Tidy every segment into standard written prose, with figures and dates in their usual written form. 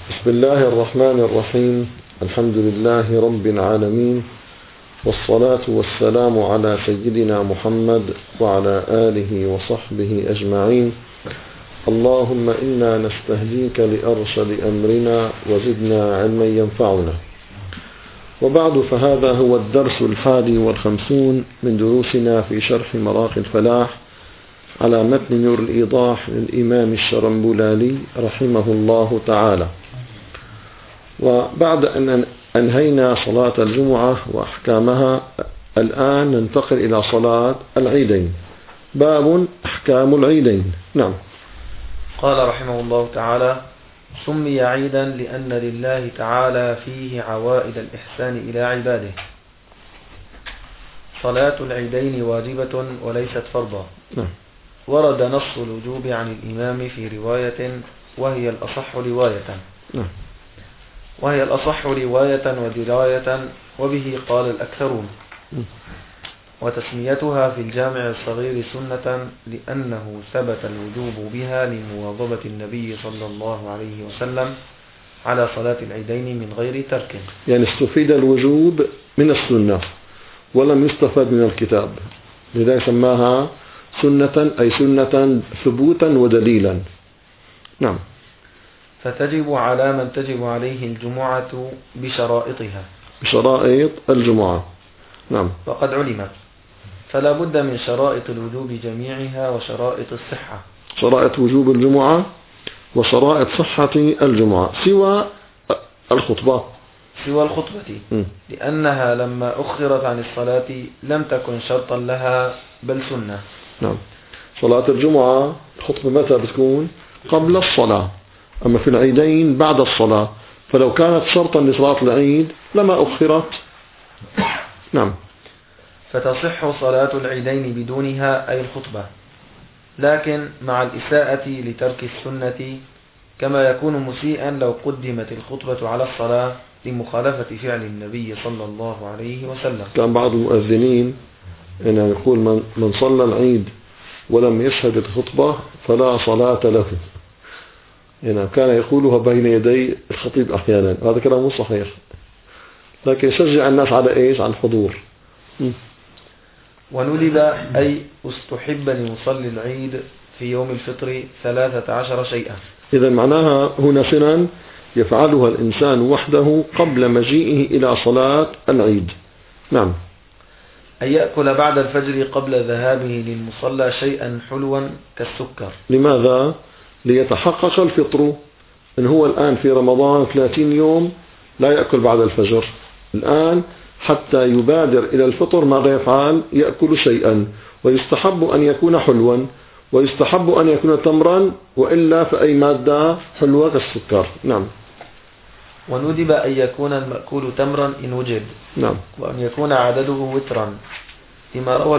بسم الله الرحمن الرحيم. الحمد لله رب العالمين، والصلاة والسلام على سيدنا محمد وعلى آله وصحبه أجمعين. اللهم إنا نستهديك لأرشد أمرنا وزدنا علما ينفعنا. وبعد، فهذا هو الدرس 51 من دروسنا في شرح مراقي الفلاح على متن نور الإيضاح للإمام الشرنبلالي رحمه الله تعالى. وبعد أن أنهينا صلاة الجمعة وأحكامها، الآن ننتقل إلى صلاة العيدين. باب أحكام العيدين. نعم. قال رحمه الله تعالى: سمي عيدا لأن لله تعالى فيه عوائد الإحسان إلى عباده. صلاة العيدين واجبة وليست فرضا. نعم. ورد نص الوجوب عن الإمام في رواية وهي الأصح رواية. نعم. وهي الأصح رواية ودراية، وبه قال الأكثرون. وتسميتها في الجامع الصغير سنة لأنه ثبت الوجوب بها لمواظبة النبي صلى الله عليه وسلم على صلاة العيدين من غير ترك. يعني استفيد الوجوب من السنة ولم يستفاد من الكتاب، لذلك سماها سنة، أي سنة ثبوتا ودليلا. نعم. فتجب على من تجب عليه الجمعة بشرائطها، بشرائط الجمعة. نعم. وقد علمت، فلا بد من شرائط الوجوب جميعها وشرائط الصحة. شرائط وجوب الجمعة وشرائط صحة الجمعة سوى الخطبة. لأنها لما أخرت عن الصلاة لم تكن شرطا لها بل سنة. نعم. صلاة الجمعة الخطبة متى بتكون؟ قبل الصلاة، أما في العيدين بعد الصلاة، فلو كانت شرطا لصلاة العيد لما أخرت. نعم. فتصح صلاة العيدين بدونها أي الخطبة، لكن مع الإساءة لترك السنة، كما يكون مسيئا لو قدمت الخطبة على الصلاة لمخالفة فعل النبي صلى الله عليه وسلم. كان بعض المؤذنين يعني يقول من صلى العيد ولم يشهد الخطبة فلا صلاة له، يعني كان يقولها بين يدي الخطيب أحيانا. هذا كلام مو صحيح، لكن يشجع الناس على إيش؟ على الحضور. وندب أي استحب لمصلي العيد في يوم الفطر 13 شيئا. إذا معناها هنا سنن يفعلها الإنسان وحده قبل مجيئه إلى صلاة العيد. نعم. أن يأكل بعد الفجر قبل ذهابه للمصلى شيئا حلوا كالسكر. لماذا؟ ليتحقق الفطر. إن هو الآن في رمضان 30 يوم لا يأكل بعد الفجر، الآن حتى يبادر إلى الفطر ماذا يفعل؟ يأكل شيئا، ويستحب أن يكون حلوا، ويستحب أن يكون تمرا، وإلا فأي مادة حلوة كالسكر. نعم. وندب أن يكون المأكول تمرا إن وجد. نعم. وأن يكون عدده وترا، لما روى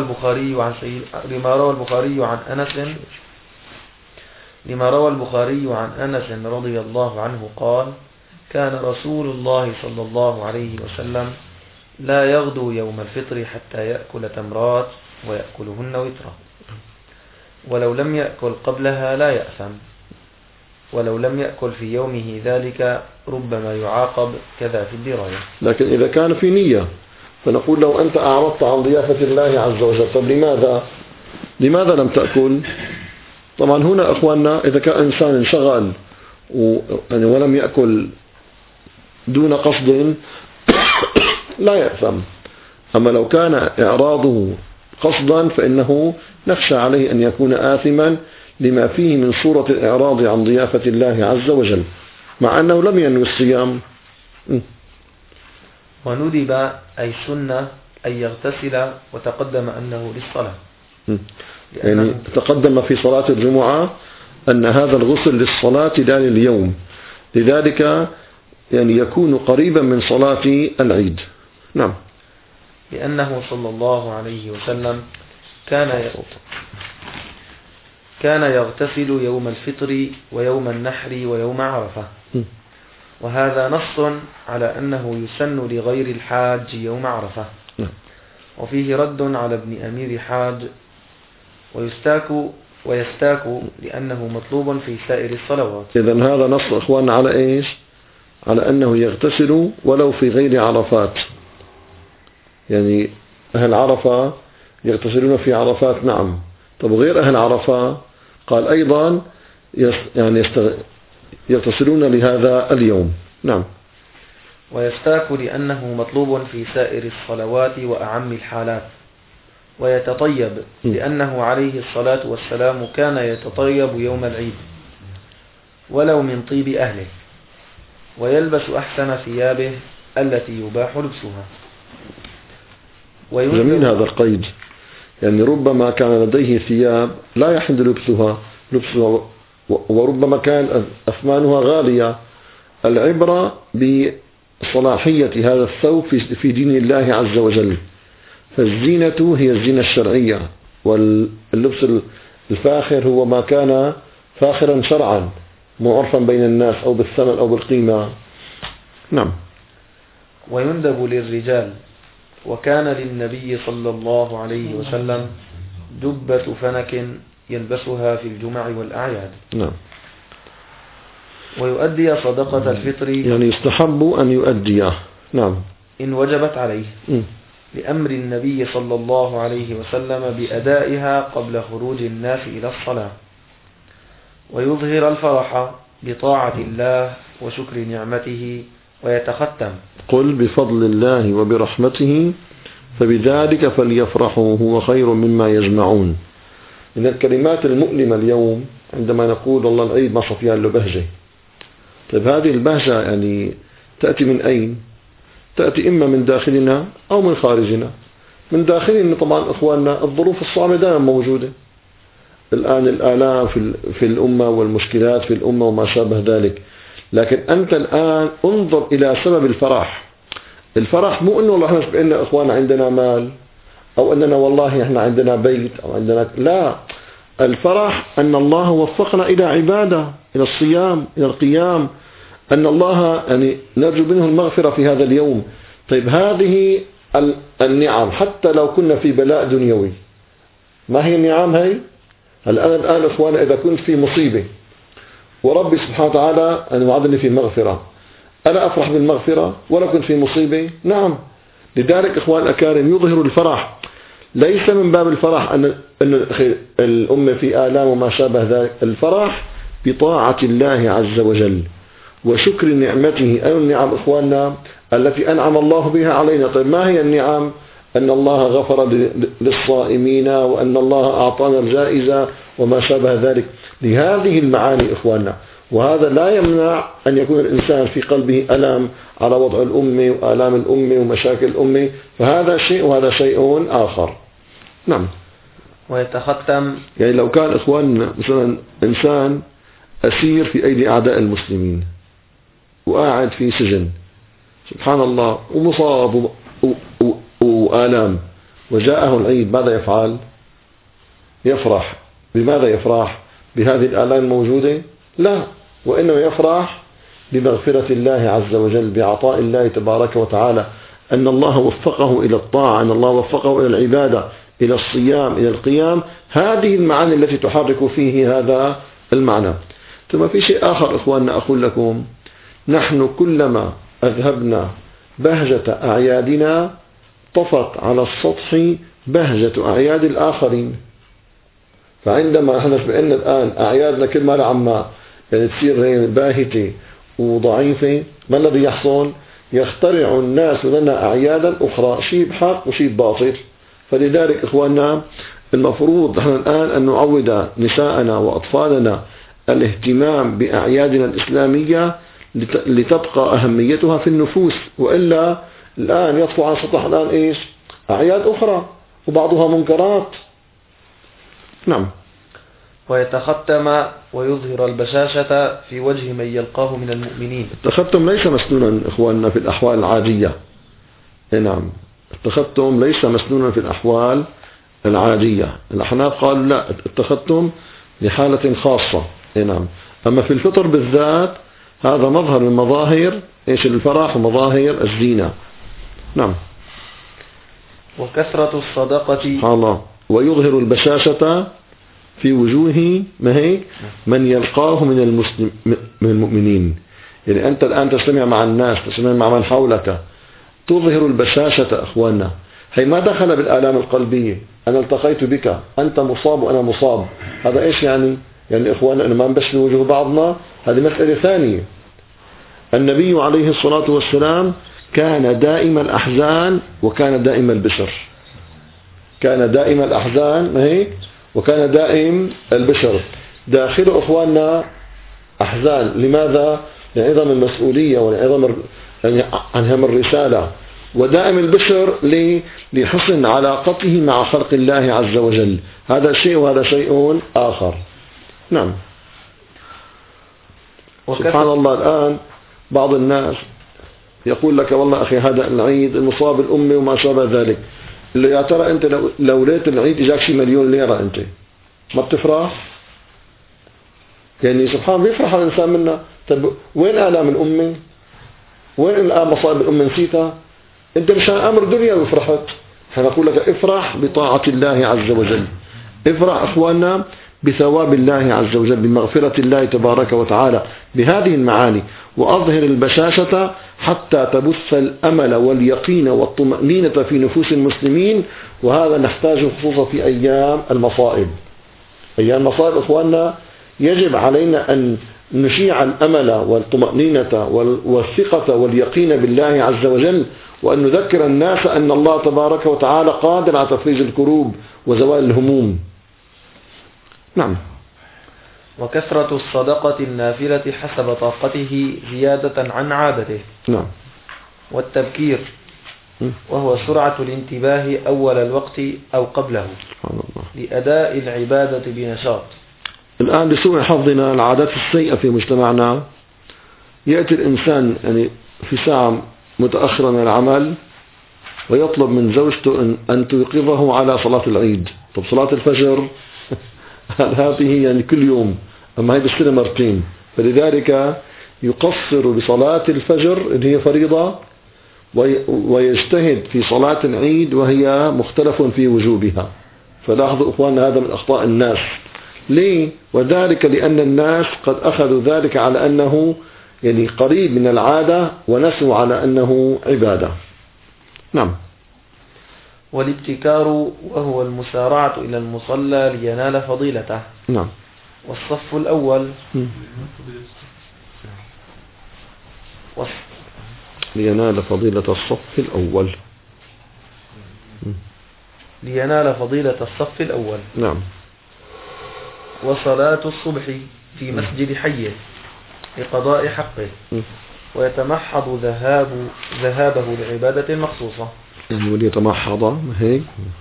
البخاري عن أنس رضي الله عنه قال: كان رسول الله صلى الله عليه وسلم لا يغدو يوم الفطر حتى يأكل تمرات ويأكلهن وترا، ولو لم يأكل قبلها لا يأثم، ولو لم يأكل في يومه ذلك ربما يعاقب، كذا في الدراية. لكن إذا كان في نية فنقول لو أنت أعرضت عن ضيافة الله عز وجل، طب لماذا لم تأكل؟ طبعا هنا أخواننا إذا كان إنسان انشغل ولم يأكل دون قصد لا يأثم، أما لو كان إعراضه قصدا فإنه نخشى عليه أن يكون آثما لما فيه من صورة الإعراض عن ضيافة الله عز وجل، مع أنه لم ينوي الصيام. وندب أي سنة أن يغتسل، وتقدم أنه للصلاة. يعني تقدم في صلاة الجمعة أن هذا الغسل للصلاة لا لليوم، لذلك يعني يكون قريبا من صلاة العيد. نعم. لأنه صلى الله عليه وسلم كان يغتسل يوم الفطر ويوم النحر ويوم عرفة، وهذا نص على أنه يسن لغير الحاج يوم عرفة. وفيه رد على ابن أمير حاج، ويستاك لأنه مطلوب في سائر الصلوات. إذن هذا نص إخواننا على إيش؟ على أنه يغتسل ولو في غير عرفات. يعني أهل عرفة يغتسلون في عرفات، نعم. طب غير أهل عرفة قال أيضا يعني يغتسلون لهذا اليوم، نعم. ويستاك لأنه مطلوب في سائر الصلوات وأعم الحالات. ويتطيب لأنه عليه الصلاة والسلام كان يتطيب يوم العيد ولو من طيب أهله. ويلبس أحسن ثيابه التي يباح لبسها. جميل هذا القيد، يعني ربما كان لديه ثياب لا يحل لبسها وربما كان أثمانها غالية. العبرة بصلاحية هذا الثوب في دين الله عز وجل. فالزينة هي الزينة الشرعية، واللبس الفاخر هو ما كان فاخرا شرعا معرفا بين الناس أو بالثمن أو بالقيمة، نعم. ويندب للرجال. وكان للنبي صلى الله عليه وسلم جبة فنك يلبسها في الجمع والأعياد، نعم. ويؤدي صدقة الفطر، يعني يستحب أن يؤديه، نعم، إن وجبت عليه، لأمر النبي صلى الله عليه وسلم بأدائها قبل خروج الناس إلى الصلاة. ويظهر الفرح بطاعة الله وشكر نعمته ويتختم: قل بفضل الله وبرحمته فبذلك فليفرحوا هو خير مما يجمعون. من الكلمات المؤلمة اليوم عندما نقول والله العيد ما صفيان له بهجة. طيب هذه البهجة يعني تأتي من أين؟ تأتي إما من داخلنا أو من خارجنا. من داخلنا طبعا إخواننا الظروف الصعبة دائما موجودة. الآن الآلام في الأمة والمشكلات في الأمة وما شابه ذلك. لكن أنت الآن انظر إلى سبب الفرح. الفرح مو أنه والله احنا بأن إخواننا عندنا مال أو أننا والله احنا عندنا بيت أو عندنا، لا. الفرح أن الله وفقنا إلى عبادة، إلى الصيام، إلى القيام، أن الله يعني نرجو منه المغفرة في هذا اليوم. طيب هذه النعم حتى لو كنا في بلاء دنيوي، ما هي النعم هي؟ الآن إخوانا إذا كنت في مصيبة وربي سبحانه وتعالى أن وعدني في مغفرة، أنا أفرح بالمغفرة ولا كنت في مصيبة؟ نعم. لذلك إخوان الأكارم يظهر الفرح ليس من باب الفرح أن الأمة في آلام وما شابه ذلك. الفرح بطاعة الله عز وجل وشكر نعمته. أي النعم إخواننا التي أنعم الله بها علينا. طيب ما هي النعم؟ أن الله غفر للصائمين وأن الله أعطانا الجائزة وما شابه ذلك. لهذه المعاني إخواننا. وهذا لا يمنع أن يكون الإنسان في قلبه ألم على وضع الأمة وآلام الأمة ومشاكل الأمة، فهذا شيء وهذا شيء آخر، نعم. ويتختم، يعني لو كان إخواننا مثلا إنسان أسير في أيدي أعداء المسلمين وقاعد في سجن، سبحان الله، ومصاب وآلام، وجاءه العيد، ماذا يفعل؟ يفرح. بماذا يفرح؟ بهذه الآلام الموجودة؟ لا، وإنما يفرح بمغفرة الله عز وجل، بعطاء الله تبارك وتعالى، أن الله وفقه إلى الطاعة، أن الله وفقه إلى العبادة، إلى الصيام، إلى القيام. هذه المعاني التي تحرك فيه هذا المعنى. ثم في شيء آخر إخواننا أقول لكم، نحن كلما أذهبنا بهجة أعيادنا طفت على السطح بهجة أعياد الآخرين. فعندما احنا بأن الآن أعيادنا كل ما لعما يعني تصير هي باهتة وضعيفة، ما الذي يحصل؟ يخترع الناس لنا أعيادا أخرى، شيء بحق وشيء باطل. فلذلك إخواننا المفروض نحن الآن أن نعود نساءنا وأطفالنا الاهتمام بأعيادنا الإسلامية لتبقى أهميتها في النفوس، وإلا الآن يطفو على سطح الآن إيش؟ أعياد أخرى وبعضها منكرات، نعم. ويتختم ويظهر البشاشة في وجه من يلقاه من المؤمنين. التختم ليس مسنونا إخواننا في الأحوال العادية، نعم. التختم ليس مسنونا في الأحوال العادية. الأحناف قالوا لا، التختم لحالة خاصة، نعم. أما في الفطر بالذات هذا مظهر من مظاهر إيش؟ الفرح ومظاهر الزينة، نعم. وكثرة الصدقة، سبحان الله. ويظهر البشاشة في وجوه ما هيك من يلقاه من المؤمنين. يعني أنت الآن تجتمع مع الناس، تجتمع مع من حولك، تظهر البشاشة أخواننا. هي ما دخل بالآلام القلبية. أنا التقيت بك، أنت مصاب وأنا مصاب، هذا إيش يعني؟ يعني إخواننا أنا ما نبشر وجه بعضنا، هذه مسألة ثانية. النبي عليه الصلاة والسلام كان دائم الأحزان وكان دائم البشر. كان دائم الأحزان ما هيك، وكان دائم البشر. داخل أخواننا أحزان، لماذا؟ لعظم المسؤولية ولعظم عنهم الرسالة. ودائم البشر لحسن علاقته مع خلق الله عز وجل. هذا شيء وهذا شيء آخر. نعم. سبحان الله. الآن بعض الناس يقول لك والله أخي هذا العيد المصاب الأمي وما شابه ذلك. يا ترى أنت لو ليت العيد إجاك شي مليون ليرة أنت ما بتفرح؟ يعني سبحان بيفرح الإنسان منا. طب وين آلام الأمي؟ وين الآن مصائب الأم نسيتها؟ أنت مشان أمر دنيا وفرحت. فنقول لك افرح بطاعة الله عز وجل. افرح أخواننا بثواب الله عز وجل، بمغفرة الله تبارك وتعالى، بهذه المعاني. وأظهر البشاشة حتى تبث الأمل واليقين والطمأنينة في نفوس المسلمين. وهذا نحتاجه خصوصا في أيام المصائب. أيام المصائب أخواننا يجب علينا أن نشيع الأمل والطمأنينة والثقة واليقين بالله عز وجل، وأن نذكر الناس أن الله تبارك وتعالى قادر على تفريج الكروب وزوال الهموم. نعم. وكثرة الصدقة النافلة حسب طاقته زيادة عن عادته. نعم. والتبكير وهو سرعة الانتباه أول الوقت أو قبله لأداء العبادة بنشاط. الآن لسوء حظنا العادات السيئة في مجتمعنا، يأتي الإنسان يعني في ساعة متأخرة من العمل ويطلب من زوجته أن توقظه على صلاة العيد. طب صلاة الفجر هذه يعني كل يوم، أما هي بالسنة مرتين. فلذلك يقصر بصلاة الفجر اللي هي فريضة، ويجتهد في صلاة العيد وهي مختلف في وجوبها. فلاحظوا أخواننا هذا من أخطاء الناس. ليه؟ وذلك لأن الناس قد أخذوا ذلك على أنه يعني قريب من العادة ونسوا على أنه عبادة. نعم. والابتكار وهو المسارعة إلى المصلى لينال فضيلته. نعم. والصف الأول لينال فضيلة الصف الأول. لينال فضيلة الصف الأول. نعم. وصلاة الصبح في مسجد حيه لقضاء حقه، ويتمحض ذهابه لعبادة مخصوصة. يعني وليتمحض هيك.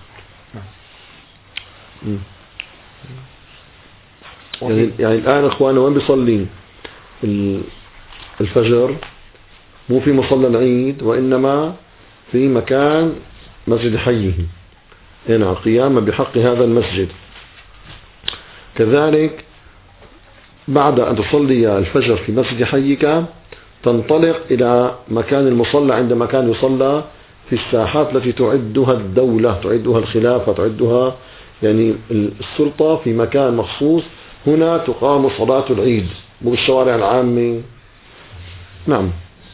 يعني الآن أخوانا وين بيصلي الفجر؟ مو في مصلى العيد، وإنما في مكان مسجد حيه، هنا قياما بحق هذا المسجد. كذلك بعد أن تصلي الفجر في مسجد حيك تنطلق إلى مكان المصلى عندما كان يصلى في الساحات التي تعدها الدولة، تعدها الخلافة، تعدها يعني السلطة في مكان مخصوص. هنا تقام صلاة العيد، مو بالشوارع العامة. نعم.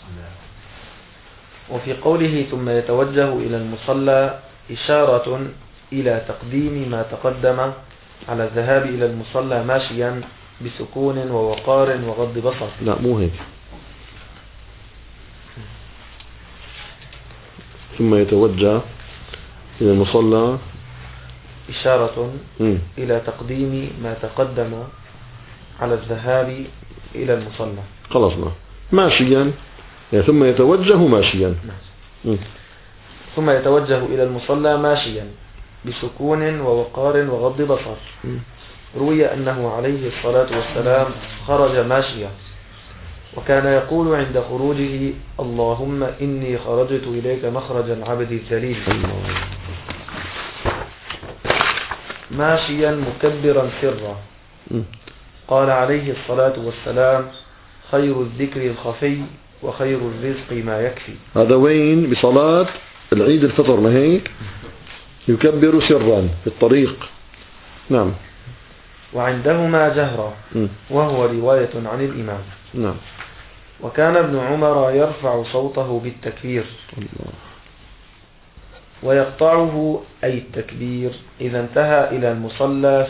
وفي قوله ثم يتوجه إلى المصلى إشارة إلى تقديم ما تقدم على الذهاب إلى المصلى ماشيا بسكون ووقار وغض بصر. لا مو هيك. ثم يتوجه إلى المصلى إشارة إلى تقديم ما تقدم على الذهاب إلى المصلى. خلصنا ماشيا، يعني ثم يتوجه ماشيا. ثم يتوجه إلى المصلى ماشيا بسكون ووقار وغض بصر. روي أنه عليه الصلاة والسلام خرج ماشيا، وكان يقول عند خروجه اللهم إني خرجت إليك مخرج العبد الذليل، ماشيا مكبرا سرا. قال عليه الصلاة والسلام خير الذكر الخفي وخير الرزق ما يكفي. هذا وين؟ بصلاة العيد الفطر، ما هيك؟ يكبر سرا في الطريق. نعم. وعندهما جهرا، وهو رواية عن الإمام. نعم. وكان ابن عمر يرفع صوته بالتكبير ويقطعه أي التكبير إذا انتهى إلى المصلى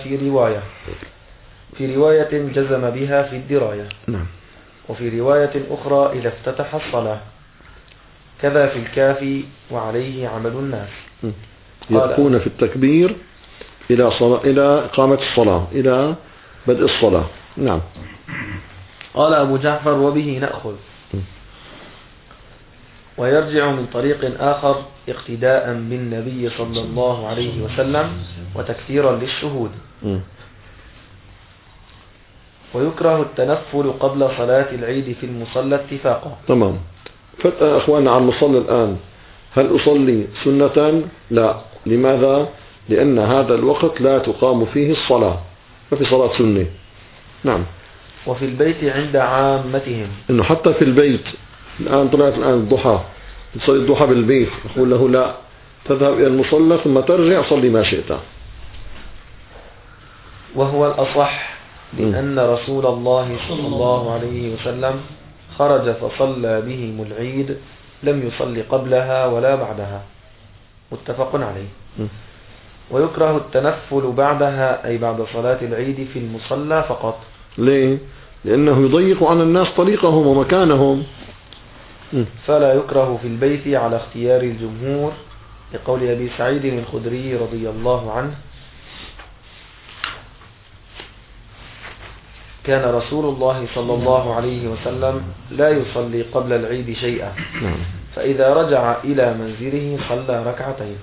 في رواية جزم بها في الدراية، وفي رواية أخرى إذا افتتح الصلاة، كذا في الكافي وعليه عمل الناس. يبقون في التكبير إلى إقامة الصلاة، إلى بدء الصلاة. نعم. قال أبو جعفر وبه نأخذ. ويرجع من طريق آخر اقتداء بالنبي صلى الله عليه وسلم وتكثيرا للشهود. ويكره التنفل قبل صلاة العيد في المصلى اتفاقا. تمام. أخواننا عن المصلى الآن، هل أصلي سنة؟ لا. لماذا؟ لأن هذا الوقت لا تقام فيه الصلاة، ففي صلاة سنة. نعم. وفي البيت عند عامتهم، إنه حتى في البيت الآن طلعت الآن الضحى، تصلي الضحى بالبيت، يقول له لا، تذهب إلى المصلى ثم ترجع صلي ما شئت. وهو الأصح، لأن رسول الله صلى الله عليه وسلم خرج فصلى بهم العيد، لم يصلي قبلها ولا بعدها، متفق عليه. ويكره التنفل بعدها أي بعد صلاة العيد في المصلى فقط. ليه؟ لأنه يضيق عن الناس طريقهم ومكانهم. فلا يكره في البيت على اختيار الجمهور، لقول أبي سعيد الخدري رضي الله عنه: كان رسول الله صلى الله عليه وسلم لا يصلي قبل العيد شيئا، فإذا رجع إلى منزله صلى ركعتين.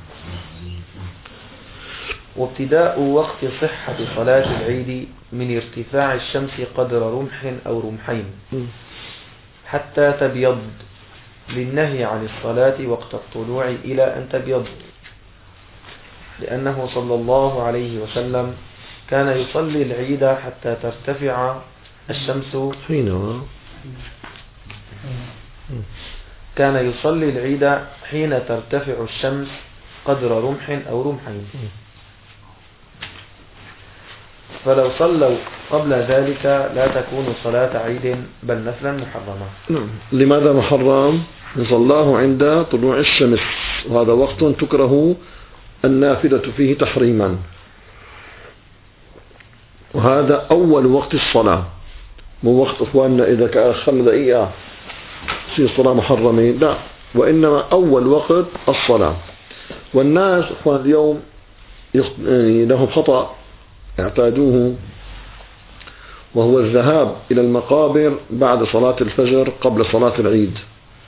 وابتداء وقت صحة صلاة العيد من ارتفاع الشمس قدر رمح أو رمحين حتى تبيض، للنهي عن الصلاة وقت الطلوع إلى أن تبيض، لأنه صلى الله عليه وسلم كان يصلي العيد حتى ترتفع الشمس. كان يصلي العيد حين ترتفع الشمس قدر رمح أو رمحين، فلو صلوا قبل ذلك لا تكون صلاة عيد بل نفلا محرمة. لماذا محرم؟ صلاه عند طلوع الشمس، وهذا وقت تكره النافلة فيه تحريما، وهذا أول وقت الصلاة، مو وقت أخواننا إذا خلى دقيقة تصير صلاة محرمة، لا، وإنما أول وقت الصلاة. والناس أخوان اليوم لهم خطأ اعتادوه، وهو الذهاب إلى المقابر بعد صلاة الفجر قبل صلاة العيد.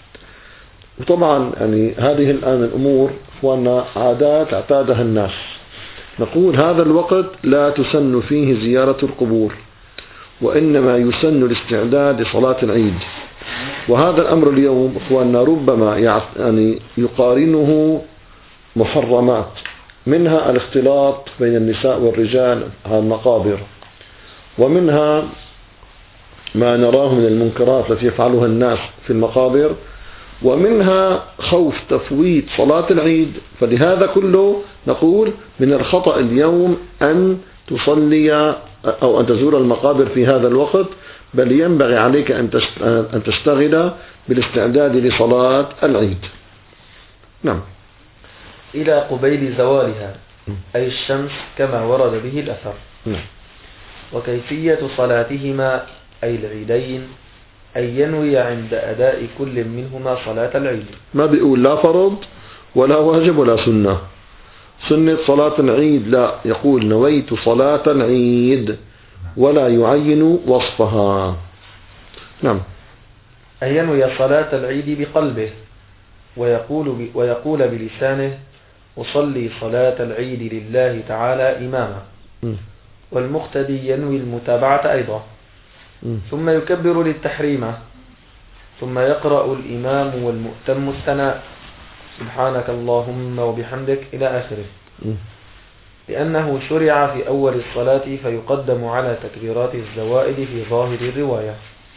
وطبعا يعني هذه الآن الأمور أخواننا عادات اعتادها الناس. نقول هذا الوقت لا تسن فيه زيارة القبور، وإنما يسن الاستعداد لصلاة العيد. وهذا الأمر اليوم أخواننا ربما يعني يقارنه محرمات، منها الاختلاط بين النساء والرجال على المقابر، ومنها ما نراه من المنكرات التي يفعلها الناس في المقابر، ومنها خوف تفويت صلاة العيد. فلهذا كله نقول من الخطأ اليوم أن تصلي أو أن تزور المقابر في هذا الوقت، بل ينبغي عليك أن تشتغل بالاستعداد لصلاة العيد. نعم. إلى قبيل زوالها أي الشمس كما ورد به الأثر. وكيفية صلاتهما أي العيدين أن ينوي عند أداء كل منهما صلاة العيد. ما بيقول لا فرض ولا واجب ولا سنة. سنة صلاة العيد لا، يقول نويت صلاة العيد ولا يعين وصفها. نعم. أن ينوي صلاة العيد بقلبه ويقول بلسانه أصلي صلاة العيد لله تعالى إماما. والمقتدي ينوي المتابعة أيضا، ثم يكبر للتحريمة، ثم يقرأ الإمام والمؤتم الثناء سبحانك اللهم وبحمدك إلى آخره، لأنه شرع في أول الصلاة فيقدم على تكبيرات الزوائد في ظاهر الرواية.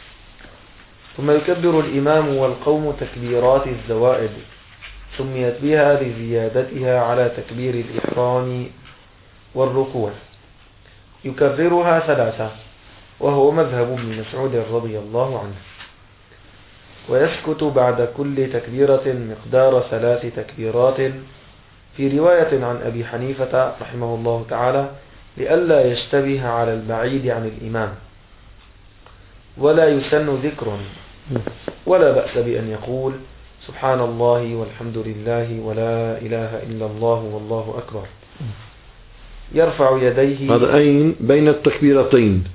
ثم يكبر الإمام والقوم تكبيرات الزوائد، سميت بها لزيادتها على تكبير الإحرام والركوع، يكررها 3، وهو مذهب ابن مسعود رضي الله عنه. ويسكت بعد كل تكبيرة مقدار 3 تكبيرات، في رواية عن أبي حنيفة رحمه الله تعالى لئلا يشتبه على البعيد عن الإمام. ولا يسن ذكر، ولا بأس بأن يقول سبحان الله والحمد لله ولا إله إلا الله والله أكبر. يرفع يديه، هذا أين بين التكبيرتين.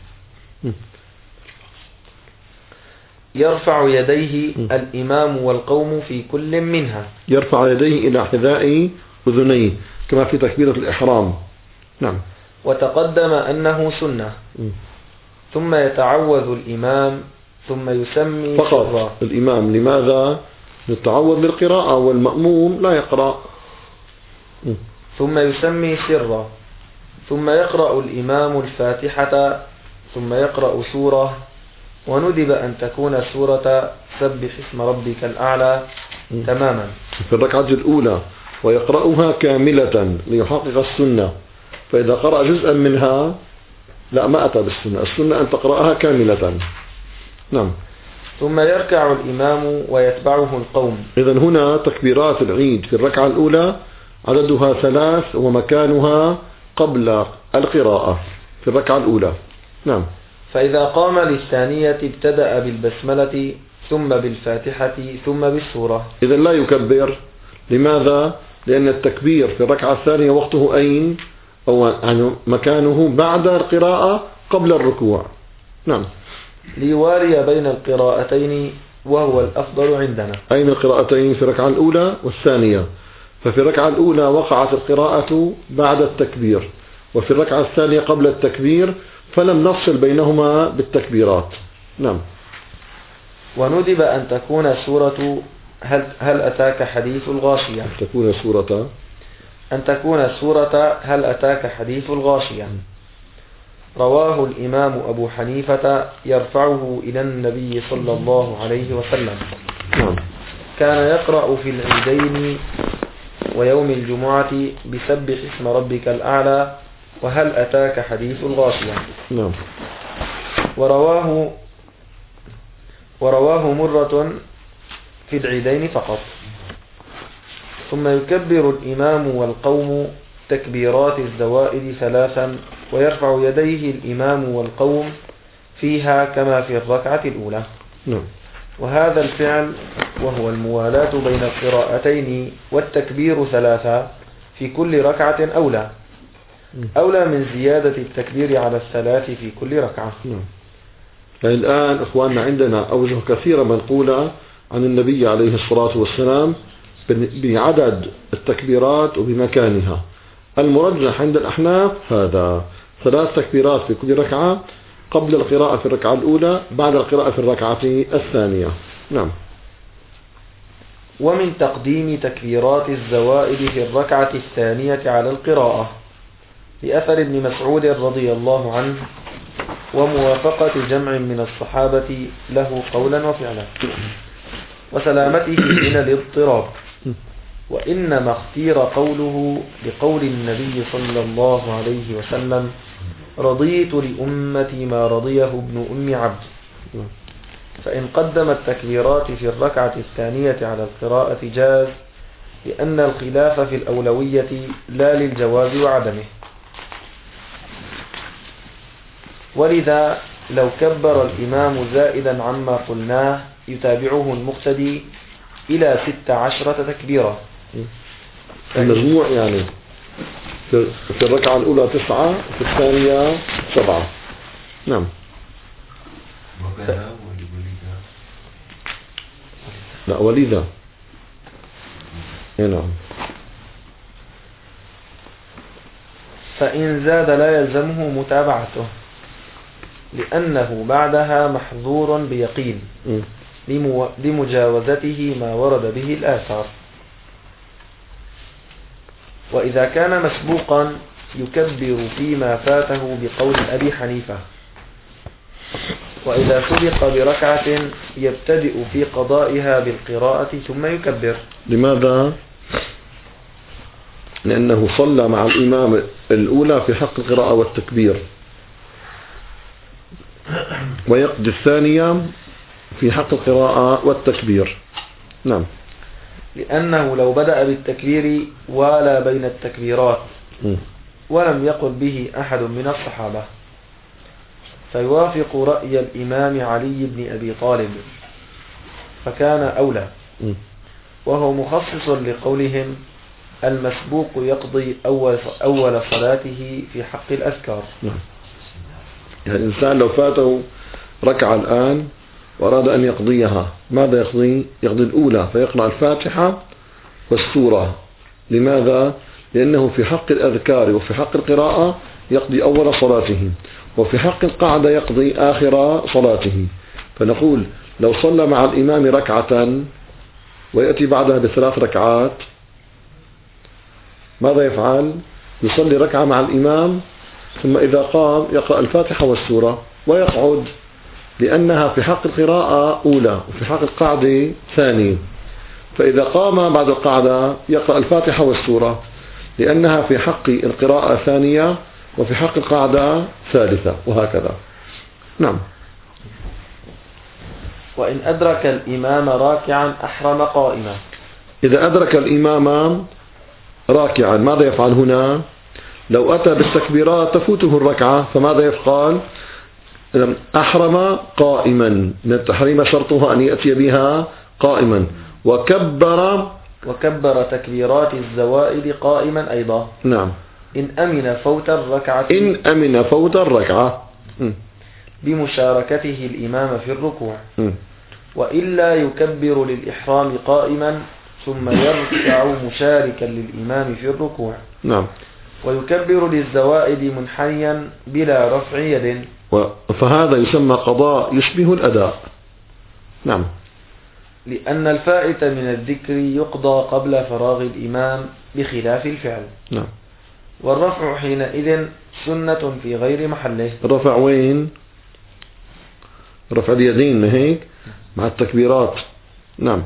يرفع يديه الإمام والقوم في كل منها. يرفع يديه إلى حذاء أذنيه كما في تكبيرة الإحرام. نعم. وتقدم أنه سنة. ثم يتعوذ الإمام ثم يسمي فقط سرا. الإمام لماذا؟ يتعوذ بالقراءة والمأموم لا يقرأ. ثم يسمي سرا، ثم يقرأ الإمام الفاتحة ثم يقرأ سورة، وندب أن تكون سورة سبح اسم ربك الأعلى تماما في الركعة الأولى، ويقرأها كاملة ليحقق السنة. فإذا قرأ جزءا منها لا، ما أتى بالسنة، السنة أن تقرأها كاملة. نعم. ثم يركع الإمام ويتبعه القوم. إذن هنا تكبيرات العيد في الركعة الأولى عددها 3 ومكانها قبل القراءة في الركعة الأولى. نعم. فإذا قام للثانية ابتدأ بالبسملة ثم بالفاتحة ثم بالسورة. إذن لا يكبر. لماذا؟ لأن التكبير في الركعة الثانية وقته أين؟ أو يعني مكانه بعد القراءة قبل الركوع. نعم. ليواري بين القراءتين وهو الأفضل عندنا. أين القراءتين؟ في الركعة الأولى والثانية. ففي الركعة الأولى وقعت القراءة بعد التكبير، وفي الركعة الثانية قبل التكبير، فلم نفصل بينهما بالتكبيرات. نعم. وندب أن تكون سورة هل أتاك حديث الغاشية. أن تكون سورة هل أتاك حديث الغاشية. رواه الإمام أبو حنيفة يرفعه إلى النبي صلى الله عليه وسلم. كان يقرأ في العيدين ويوم الجمعة بسبح اسم ربك الأعلى وهل أتاك حديث الغاشية. ورواه مرة في العيدين فقط. ثم يكبر الإمام والقوم تكبيرات الزوائد 3، ويرفع يديه الإمام والقوم فيها كما في الركعة الأولى. وهذا الفعل وهو الموالاة بين القراءتين والتكبير 3 في كل ركعة أولى من زيادة التكبير على 3 في كل ركعة. الآن إخواننا عندنا أوجه كثيرة منقولة عن النبي عليه الصلاة والسلام بعدد التكبيرات وبمكانها. المرجح عند الأحناف هذا 3 تكبيرات في كل ركعة، قبل القراءة في الركعة الأولى، بعد القراءة في الركعة الثانية. نعم. ومن تقديم تكبيرات الزوائد في الركعة الثانية على القراءة لأثر ابن مسعود رضي الله عنه، وموافقة جمع من الصحابة له قولا وفعلا، وسلامته من الاضطراب. وإنما اختير قوله بقول النبي صلى الله عليه وسلم رضيت لأمتي ما رضيه ابن أم عبد. فإن قدم التكبيرات في الركعة الثانية على القراءة جاز، لأن الخلاف في الأولوية لا للجواز وعدمه. ولذا لو كبر الإمام زائدا عما قلناه يتابعه المقتدي إلى 16 تكبيرة. المجموع يعني في الركعة الأولى 9 وفي الثانية 7. نعم. لا ولذا. نعم. فإن زاد لا يلزمه متابعته، لأنه بعدها محظور بيقين لمجاوزته ما ورد به الآثار. وإذا كان مسبوقا يكبر فيما فاته بقول أبي حنيفة. وإذا سبق بركعة يبتدئ في قضائها بالقراءة ثم يكبر. لماذا؟ لأنه صلى مع الإمام الأولى في حق القراءة والتكبير، ويقضي الثانية في حق القراءة والتكبير. نعم. لأنه لو بدأ بالتكبير ولا بين التكبيرات ولم يقل به أحد من الصحابة فيوافق رأي الإمام علي بن أبي طالب فكان أولى، وهو مخصص لقولهم المسبوق يقضي أول صلاته في حق الأذكار. يعني الإنسان لو فاته ركعة الآن وأراد أن يقضيها ماذا يقضي؟ يقضي الأولى فيقرأ الفاتحة والسورة. لماذا؟ لأنه في حق الأذكار وفي حق القراءة يقضي أول صلاته، وفي حق القعدة يقضي آخر صلاته. فنقول لو صلى مع الإمام ركعة ويأتي بعدها بثلاث ركعات ماذا يفعل؟ يصلي ركعة مع الإمام ثم إذا قام يقرأ الفاتحة والسورة ويقعد، لأنها في حق القراءة أولى وفي حق القعدة ثانية. فإذا قام بعد القعدة يقرأ الفاتحة والسورة لأنها في حق القراءة ثانية وفي حق القعدة ثالثة، وهكذا. نعم. وإن أدرك الإمام راكعا أحرم قائما. إذا أدرك الإمام راكعا ماذا يفعل هنا؟ لو أتى بالتكبيرات تفوته الركعة فماذا يفعل؟ أحرم قائما، من التحريم شرطها أن يأتي بها قائما، وكبر تكبيرات الزوائد قائما أيضا. نعم. إن أمن فوت الركعة بمشاركته الإمام في الركوع، وإلا يكبر للإحرام قائما ثم يركع مشاركا للإمام في الركوع. نعم. ويكبر للزوائد منحنيا بلا رفع يد، فهذا يسمى قضاء يشبه الأداء. نعم. لأن الفائت من الذكر يقضى قبل فراغ الإمام بخلاف الفعل. نعم. والرفع حينئذ سنة في غير محله. الرفع وين؟ رفع اليدين ما هيك مع التكبيرات. نعم.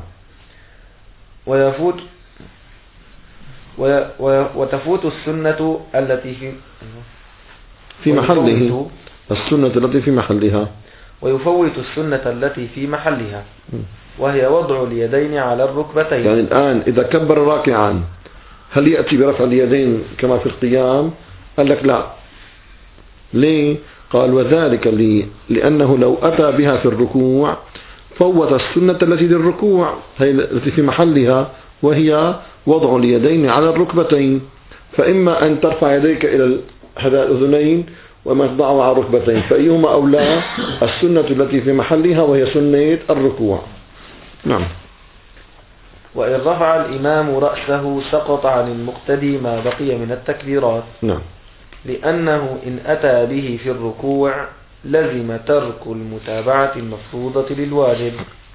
وتفوت السنة التي في محله، السنة التي في محلها. ويفوت السنة التي في محلها وهي وضع اليدين على الركبتين. يعني الآن إذا كبر راكعا هل يأتي برفع اليدين كما في القيام؟ قال لك لا. ليه؟ قال وذلك لأنه لو أتى بها في الركوع فوت السنة التي للركوع هي التي في محلها، وهي وضع اليدين على الركبتين. فإما أن ترفع يديك إلى الأذنين وما تضعها على الركبتين، فأيهما أولى؟ السنة التي في محلها وهي سنة الركوع. نعم. وإن رفع الإمام رأسه سقط عن المقتدي ما بقي من التكبيرات. نعم. لأنه إن أتى به في الركوع لزم ترك المتابعة المفروضة للواجب.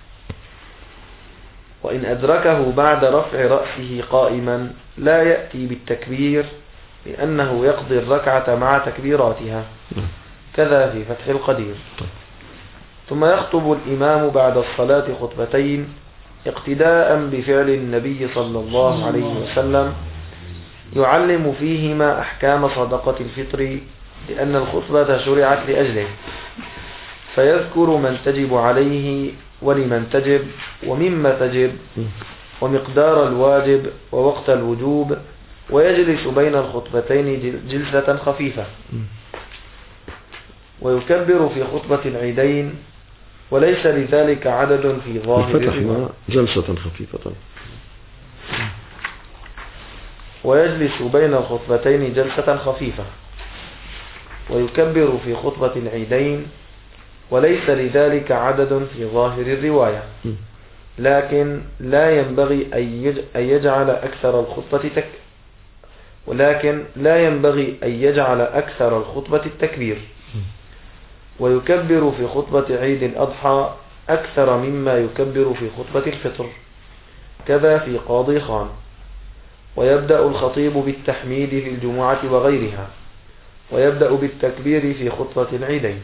وإن أدركه بعد رفع رأسه قائما لا يأتي بالتكبير لأنه يقضي الركعة مع تكبيراتها، كذا في فتح القدير. ثم يخطب الإمام بعد الصلاة خطبتين اقتداء بفعل النبي صلى الله عليه وسلم، يعلم فيهما أحكام صدقة الفطر لأن الخطبة شرعت لأجله، فيذكر من تجب عليه ولمن تجب ومما تجب ومقدار الواجب ووقت الوجوب، ويجلس بين الخطبتين جلسة خفيفة، ويكبر في خطبة العيدين وليس لذلك عدد في ظاهر الرواية. جلسة خفيفة. ويجلس بين الخطبتين جلسة خفيفة ويكبر في خطبة العيدين وليس لذلك عدد في ظاهر الرواية، لكن لا ينبغي أن يجعل أكثر الخطبة التكبير. ويكبر في خطبة عيد الأضحى أكثر مما يكبر في خطبة الفطر، كذا في قاضي خان. ويبدأ الخطيب بالتحميد في الجمعة وغيرها، ويبدأ بالتكبير في خطبة العيدين.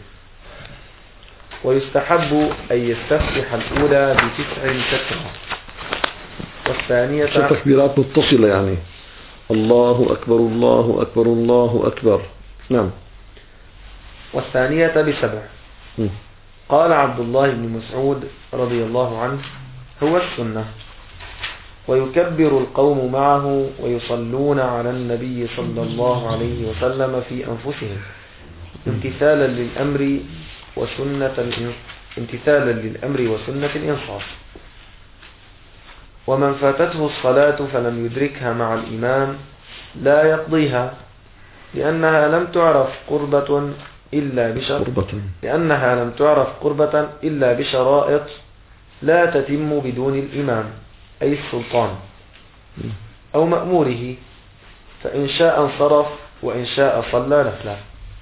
ويستحب أن يستفتح الأولى ب9 تكبيرات والثانية تكبيرات متصلة، يعني الله أكبر الله أكبر الله أكبر. نعم. والثانية ب7 قال عبد الله بن مسعود رضي الله عنه: هو السنة. ويكبر القوم معه ويصلون على النبي صلى الله عليه وسلم في أنفسهم امتثالا للأمر وسنة الإنصاف. ومن فاتته الصلاة فلم يدركها مع الإمام لا يقضيها، لأنها لم تعرف قربة إلا بشرائط لا تتم بدون الإمام، أي السلطان أو مأموره، فإن شاء انصرف وإن شاء صلى نفله.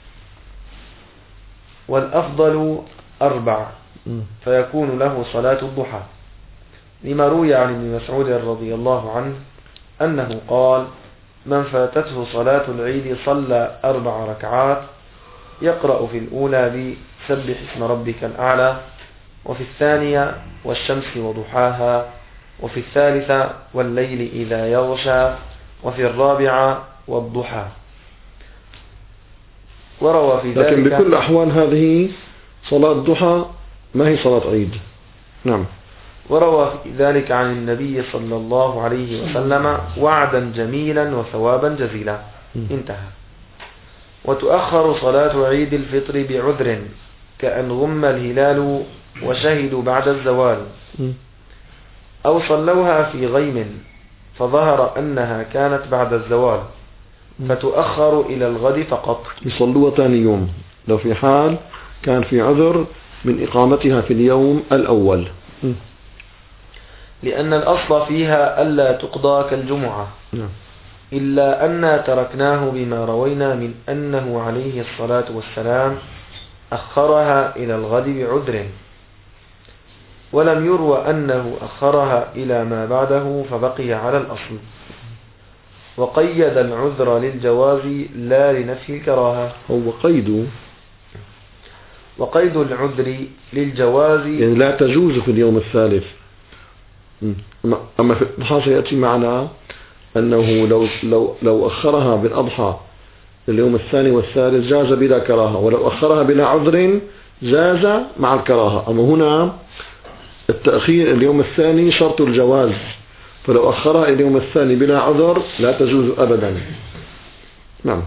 والأفضل 4 فيكون له صلاة الضحى، لما روي عن ابن مسعود رضي الله عنه أنه قال: من فاتته صلاة العيد صلى 4 ركعات، يقرأ في الأولى بسبح اسم ربك الأعلى، وفي الثانية والشمس وضحاها، وفي الثالثة والليل إذا يغشى، وفي الرابعة والضحى. وروى في ذلك، لكن بكل الأحوال هذه صلاة الضحى ما هي صلاة عيد. نعم. وروى في ذلك عن النبي صلى الله عليه وسلم وعدا جميلا وثوابا جزيلا. انتهى. وتؤخر صلاة عيد الفطر بعذر، كأن غم الهلال وشهدوا بعد الزوال، أو صلوها في غيم فظهر أنها كانت بعد الزوال، فتؤخر إلى الغد فقط. يصلوها ثاني يوم لو في حال كان في عذر من إقامتها في اليوم الأول، لأن الأصل فيها ألا تقضى كالجمعة، إلا أن تركناه بما روينا من أنه عليه الصلاة والسلام أخرها إلى الغد بعذر، ولم يروى أنه أخرها إلى ما بعده فبقي على الأصل. وقيد العذر للجواز لا لنفي الكراهة. هو وقيد العذر للجواز يعني لا تجوز في اليوم الثالث. أما في الأضحى سيأتي معنا أنه لو أخرها بالأضحى اليوم الثاني والثالث جاز بلا كراهة، ولو أخرها بلا عذر جاز مع الكراهة. أما هنا التأخير اليوم الثاني شرط الجواز، فلو أخرها اليوم الثاني بلا عذر لا تجوز أبدا. نعم.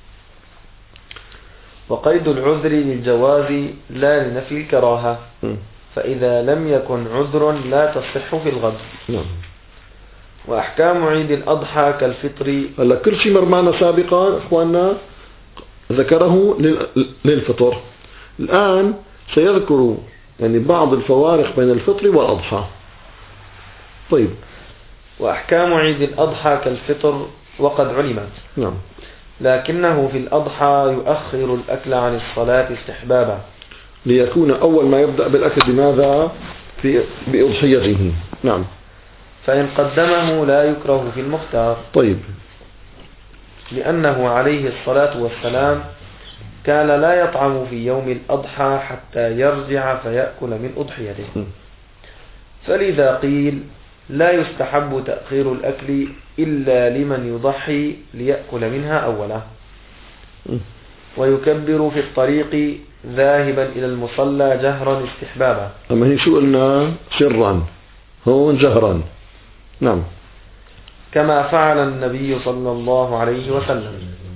وقيد العذر للجواز لا لنفي الكراهة، فإذا لم يكن عذر لا تصح في الغد. نعم. وأحكام عيد الأضحى كالفطر. هلا كل شيء مر معنا سابقا إخواننا ذكره للفطر، الآن سيذكر يعني بعض الفوارق بين الفطر والأضحى. طيب. وأحكام عيد الأضحى كالفطر وقد علمت. نعم. لكنه في الأضحى يؤخر الأكل عن الصلاة استحبابا، ليكون أول ما يبدأ بالأكل بماذا؟ بأضحيته. نعم. فإن قدمه لا يكره في المختار. طيب. لأنه عليه الصلاة والسلام كان لا يطعم في يوم الأضحى حتى يرجع فيأكل من أضحيته، فلذا قيل لا يستحب تأخير الأكل إلا لمن يضحي ليأكل منها أولا. ويكبر في الطريق ذاهبا إلى المصلى جهرا استحبابا. أما هي شو قلنا؟ سرا، هون جهرا. نعم. كما فعل النبي صلى الله عليه وسلم.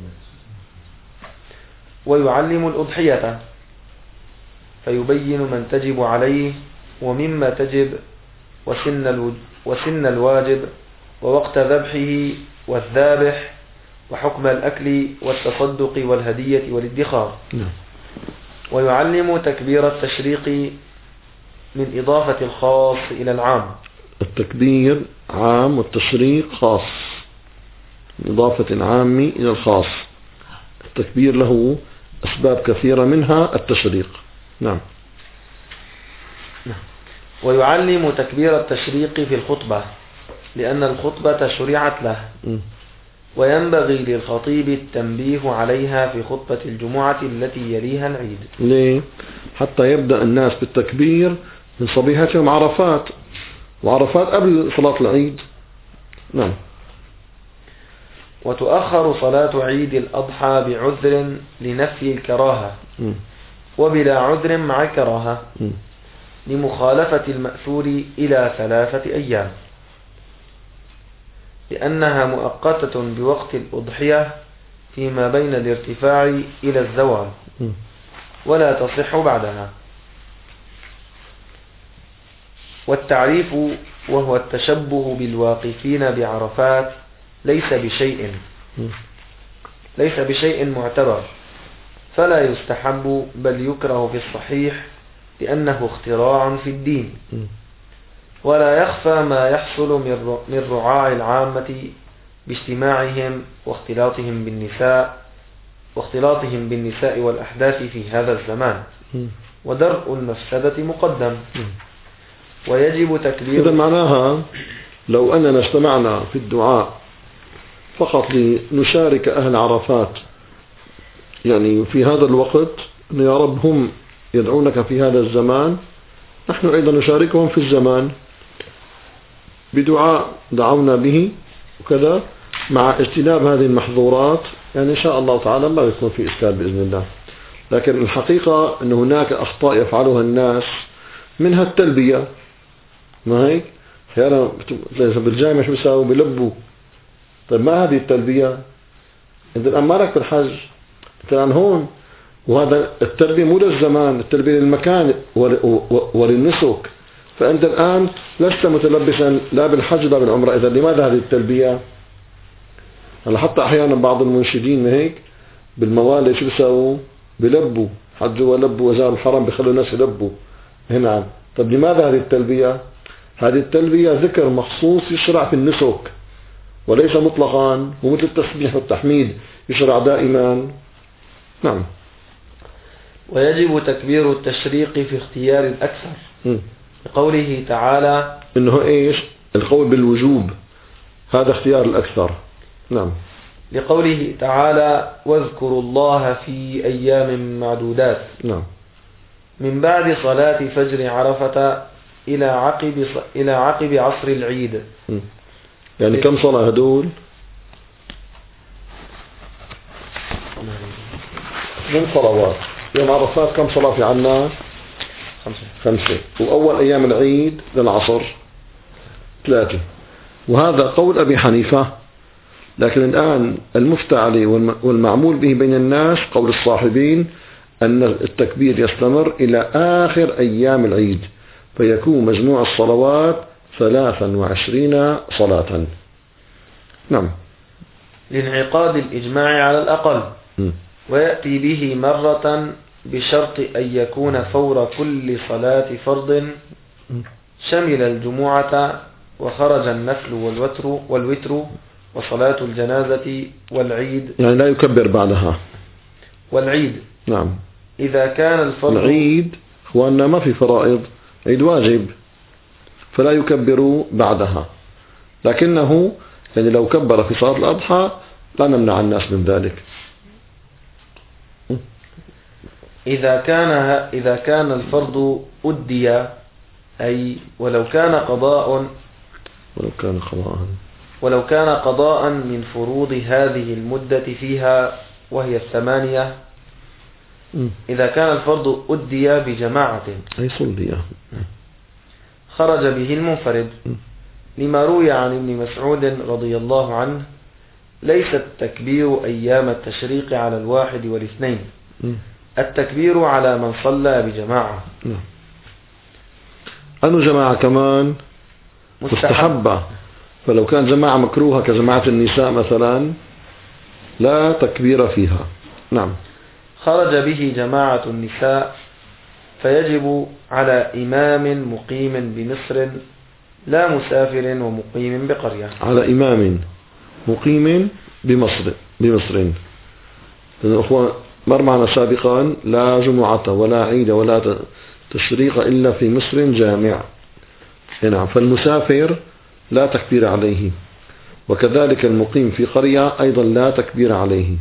ويعلم الأضحية فيبين من تجب عليه ومما تجب وسن الواجب ووقت ذبحه والذابح وحكم الأكل والتصدق والهدية والادخار. ويعلم تكبير التشريق من إضافة الخاص إلى العام. التكبير عام والتشريق خاص، من إضافة العام إلى الخاص. التكبير له أسباب كثيرة منها التشريق. نعم. ويعلم تكبير التشريق في الخطبة لأن الخطبة شرعت له، وينبغي للخطيب التنبيه عليها في خطبة الجمعة التي يليها العيد. ليه؟ حتى يبدأ الناس بالتكبير من صبيحة يوم عرفات، وعرفات قبل صلاة العيد. نعم. وتؤخر صلاة عيد الأضحى بعذر لنفي الكراهة، وبلا عذر مع كراهة لمخالفة المأثور إلى 3 أيام، لأنها مؤقتة بوقت الأضحية فيما بين الارتفاع إلى الزوال، ولا تصح بعدها. والتعريف وهو التشبه بالواقفين بعرفات ليس بشيء معتبر، فلا يستحب بل يكره في الصحيح لأنه اختراع في الدين. ولا يخفى ما يحصل من رعاع العامة باجتماعهم واختلاطهم بالنساء والأحداث في هذا الزمان، ودرء المفسدة مقدم. ويجب تكبير. إذا معناها لو أننا اجتمعنا في الدعاء فقط لنشارك أهل عرفات يعني في هذا الوقت، يا رب هم يدعونك في هذا الزمان، نحن أيضا نشاركهم في الزمان بدعاء دعونا به وكذا، مع اجتناب هذه المحظورات، يعني إن شاء الله تعالى ما يكون في إشكال بإذن الله. لكن الحقيقة أن هناك أخطاء يفعلها الناس، منها التلبية، ما هيك؟ أحيانا بالجامع شو بيساووا؟ بيلبوا. طيب ما هذه التلبية؟ أنت الآن مالك بالحج، أنت الآن هون، وهذا التلبية مو للزمان، التلبية للمكان وللنسك، فأنت الآن لست متلبسا لا بالحج لا بالعمرة. إذا لماذا هذه التلبية؟ هلا حتى أحيانا بعض المنشدين هيك بالموالد شو بيساووا؟ بيلبوا، حجوا ولبوا وزاروا الحرم، بيخلوا الناس يلبوا هنا. طب لماذا هذه التلبية؟ هذه التلبية ذكر مخصوص يشرع في النسك وليس مطلقا، ومثل التسبيح والتحميد يشرع دائما. نعم. ويجب تكبير التشريق في اختيار الأكثر لقوله تعالى إنه إيش؟ القول بالوجوب، هذا اختيار الأكثر. نعم. لقوله تعالى واذكروا الله في أيام معدودات. نعم. من بعد صلاة فجر عرفة إلى عقب عصر العيد. يعني كم صلاة هدول؟ من صلوات يوم عرفات كم صلاة في عنا؟ 5. وأول أيام العيد للعصر 3. وهذا قول أبي حنيفة. لكن الآن المفتى عليه والمعمول به بين الناس قول الصاحبين أن التكبير يستمر إلى آخر أيام العيد، فيكون مجموع الصلوات 23 صلاة. نعم. لانعقاد الإجماع على الأقل. ويأتي به مرة بشرط أن يكون فور كل صلاة فرض شمل الجمعة وخرج النفل والوتر وصلاة الجنازة والعيد، يعني لا يكبر بعدها. والعيد. نعم. إذا كان الفرض العيد وأن ما في فرائض، عيد واجب فلا يكبر بعدها، لكنه يعني لو كبر في صلاة الأضحى لا نمنع الناس من ذلك. إذا كان الفرض أدي، أي ولو كان قضاء من فروض هذه المدة فيها وهي 8. إذا كان الفرض أدي بجماعة أي صلي خرج به المنفرد، لما روي عن ابن مسعود رضي الله عنه ليس التكبير أيام التشريق على 1 و2، التكبير على من صلى بجماعة. أنه جماعة كمان مستحبة، فلو كان جماعة مكروهة كجماعة النساء مثلا لا تكبير فيها. نعم. خرج به جماعة النساء فيجب على إمام مقيم بمصر لا مسافر ومقيم بقرية. على إمام مقيم بمصر الأخوة مر معنا سابقا لا جمعة ولا عيد ولا تشريق إلا في مصر جامع. نعم. فالمسافر لا تكبير عليه، وكذلك المقيم في قرية أيضا لا تكبير عليه.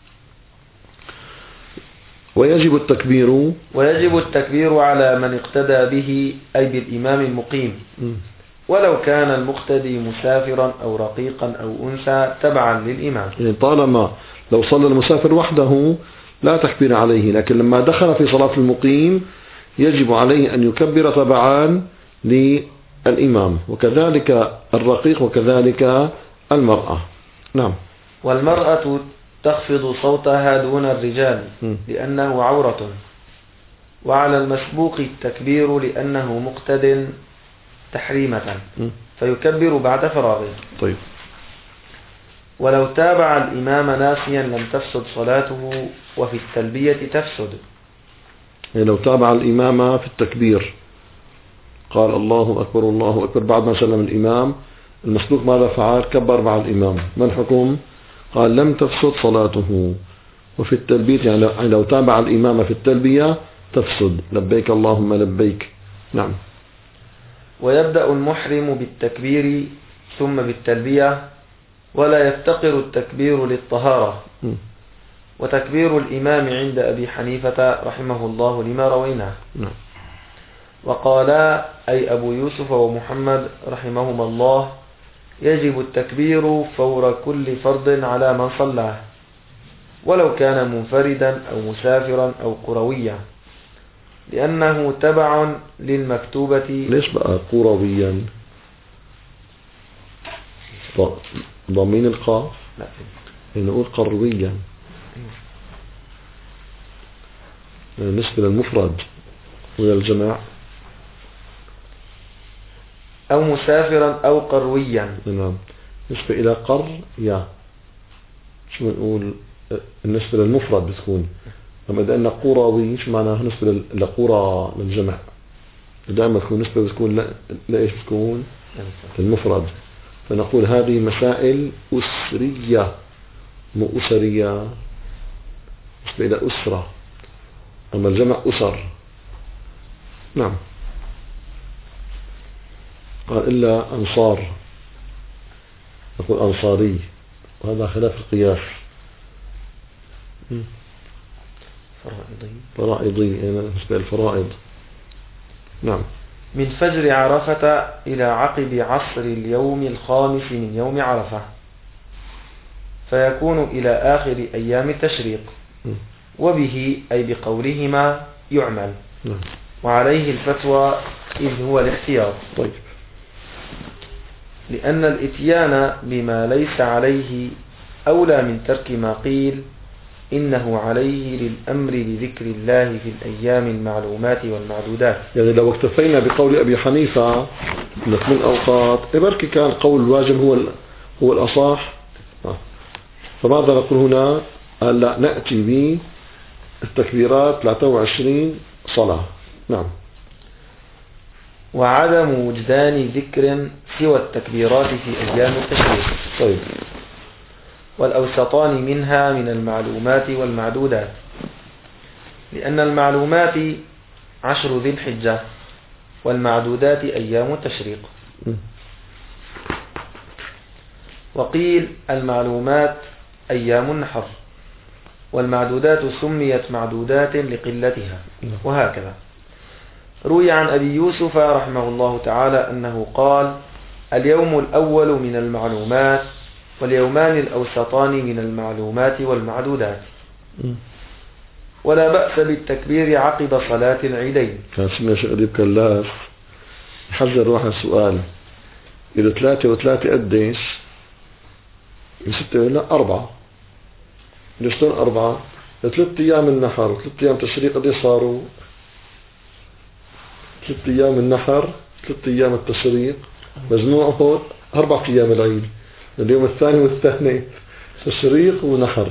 ويجب التكبير على من اقتدى به، أي بالإمام المقيم، ولو كان المقتدي مسافرا أو رقيقا أو أنثى تبعا للإمام. يعني طالما لو صلى المسافر وحده لا تكبير عليه، لكن لما دخل في صلاة المقيم يجب عليه أن يكبر تبعا للإمام، وكذلك الرقيق وكذلك المرأة. نعم. والمرأة تخفض صوتها دون الرجال لأنه عورة، وعلى المسبوق التكبير لأنه مقتد تحريمة فيكبر بعد فراغه. طيب. ولو تابع الإمام ناسيا لم تفسد صلاته، وفي التلبية تفسد. يعني لو تابع الإمام في التكبير قال الله أكبر الله أكبر بعد ما سلم الإمام، المسبوق ماذا فعل؟ كبر مع الإمام، ما الحكم؟ قال لم تفسد صلاته. وفي التلبية يعني لو تابع الإمام في التلبية تفسد، لبيك اللهم لبيك. نعم. ويبدأ المحرم بالتكبير ثم بالتلبية، ولا يفتقر التكبير للطهارة. وتكبير الإمام عند أبي حنيفة رحمه الله لما رويناه. وقالا أي أبو يوسف ومحمد رحمهما الله يجب التكبير فور كل فرض على من صلاه، ولو كان منفردا أو مسافرا أو قرويا، لأنه تبع للمكتوبة. ليش بقى قرويا؟ ضمين القاف؟ لا، نقول قرويا بالنسبة للمفرد وللجماع، أو مسافرا أو قرويا. نعم. بالنسبة إلى قرية شو بنقول؟ بالنسبة للمفرد بتكون، أما إذا قلنا قروي شو معناها؟ بالنسبة لقرى للجمع دائما تكون نسبة بتكون لإيش بتكون؟ للمفرد. فنقول هذه مسائل أسرية مو أسرية، بالنسبة إلى أسرة، أما الجمع أسر. نعم. قال إلا أنصار نقول أنصاري، وهذا خلاف القياس. فرائضي يعني بالنسبة للفرائض. نعم. من فجر عرفة إلى عقب عصر اليوم الخامس من يوم عرفة، فيكون إلى آخر أيام التشريق، وبه أي بقولهما يعمل. وعليه الفتوى إذ هو الاختيار. طيب. لأن الإتيان بما ليس عليه أولى من ترك ما قيل إنه عليه للأمر بذكر الله في الأيام المعلومات والمعدودات. يعني لو اكتفينا بقول أبي حنيفة من الأوقات بركي كان قول الواجب هو الأصح، فماذا نقول هنا؟ لا، نأتي بالتكبيرات 23 صلاة. نعم. وعدم وجدان ذكر سوى التكبيرات في أيام التشريق. طيب. والأوسطان منها من المعلومات والمعدودات، لأن المعلومات 10 ذي الحجة، والمعدودات أيام التشريق. وقيل المعلومات أيام النحر، والمعدودات سميت معدودات لقلتها، وهكذا. روي عن أبي يوسف رحمه الله تعالى أنه قال: اليوم الأول من المعلومات، واليومان الأوسطان من المعلومات والمعدودات. ولا بأس بالتكبير عقب صلاة العيدين. كان سمع شقريب كلاف يحذر واحد سؤال: إذا 3 و3 قديش؟ 6 لا 4. ليش 4؟ 3 أيام النحر و3 أيام تشريق قديش صاروا؟ 3 أيام النحر 3 أيام التشريق مجموعهم 4 أيام العيد، اليوم الثاني والثاني تشريق ونحر.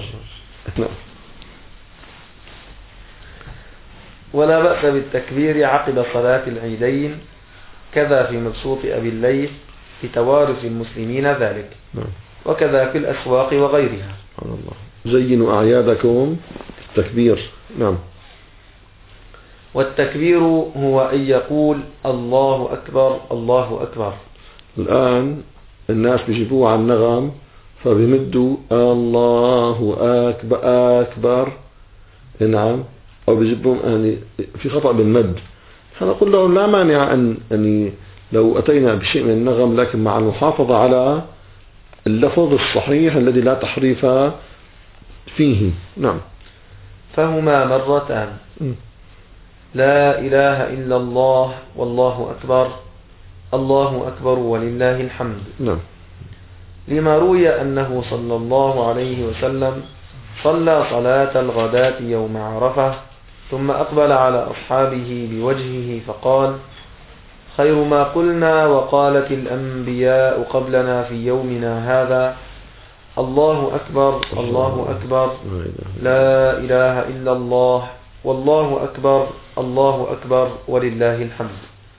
ولا بأس بالتكبير عقب صلاة العيدين، كذا في مبسوط أبي الليث في توارث المسلمين ذلك، وكذا في الأسواق وغيرها. زينوا أعيادكم التكبير. نعم. والتكبير هو أن يقول الله أكبر الله أكبر. الآن الناس بيجيبوه عن نغم فبيمدوا الله أكبر أكبر. نعم. أو بيجيبوهم يعني في خطأ بالمد، فنقول لهم لا مانع أن لو أتينا بشيء من النغم لكن مع المحافظة على اللفظ الصحيح الذي لا تحريف فيه. نعم. فهما مرتان: لا إله إلا الله والله أكبر، الله أكبر ولله الحمد. نعم. لما روي أنه صلى الله عليه وسلم صلى صلاة الغداة يوم عرفة ثم أقبل على أصحابه بوجهه فقال: خير ما قلنا وقالت الأنبياء قبلنا في يومنا هذا الله أكبر، الله أكبر، لا إله إلا الله والله أكبر، الله أكبر ولله الحمد.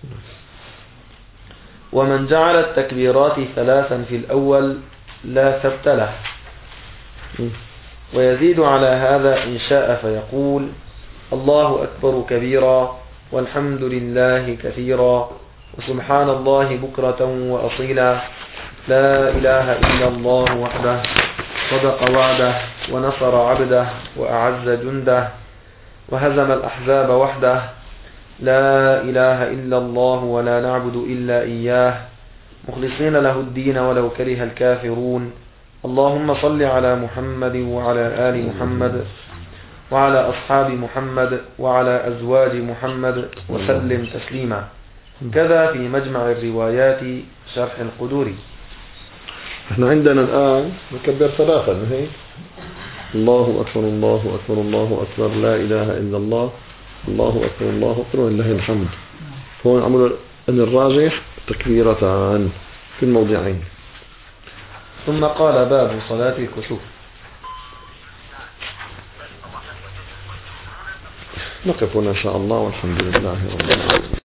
ومن جعل التكبيرات ثلاثا في الأول لا ثبت له، ويزيد على هذا إن شاء فيقول: الله أكبر كبيرا والحمد لله كثيرا وسبحان الله بكرة وأصيلا، لا إله إلا الله وحده صدق وعده ونصر عبده وأعز جنده وهزم الأحزاب وحده، لا إله إلا الله ولا نعبد إلا إياه مخلصين له الدين ولو كره الكافرون، اللهم صل على محمد وعلى آل محمد وعلى أصحاب محمد وعلى أزواج محمد وسلم تسليما. كذا في مجمع الروايات شرح القدوري. احنا عندنا الآن نكبر ثلاثة، هيك: الله أكبر، الله أكبر، الله أكبر، لا إله إلا الله، الله أكبر، الله أكبر ولله الحمد. هون عملوا أن الراجح تكبيرتان في الموضعين. ثم قال: باب صلاة الكسوف. نقف هنا إن شاء الله، والحمد لله رب العالمين.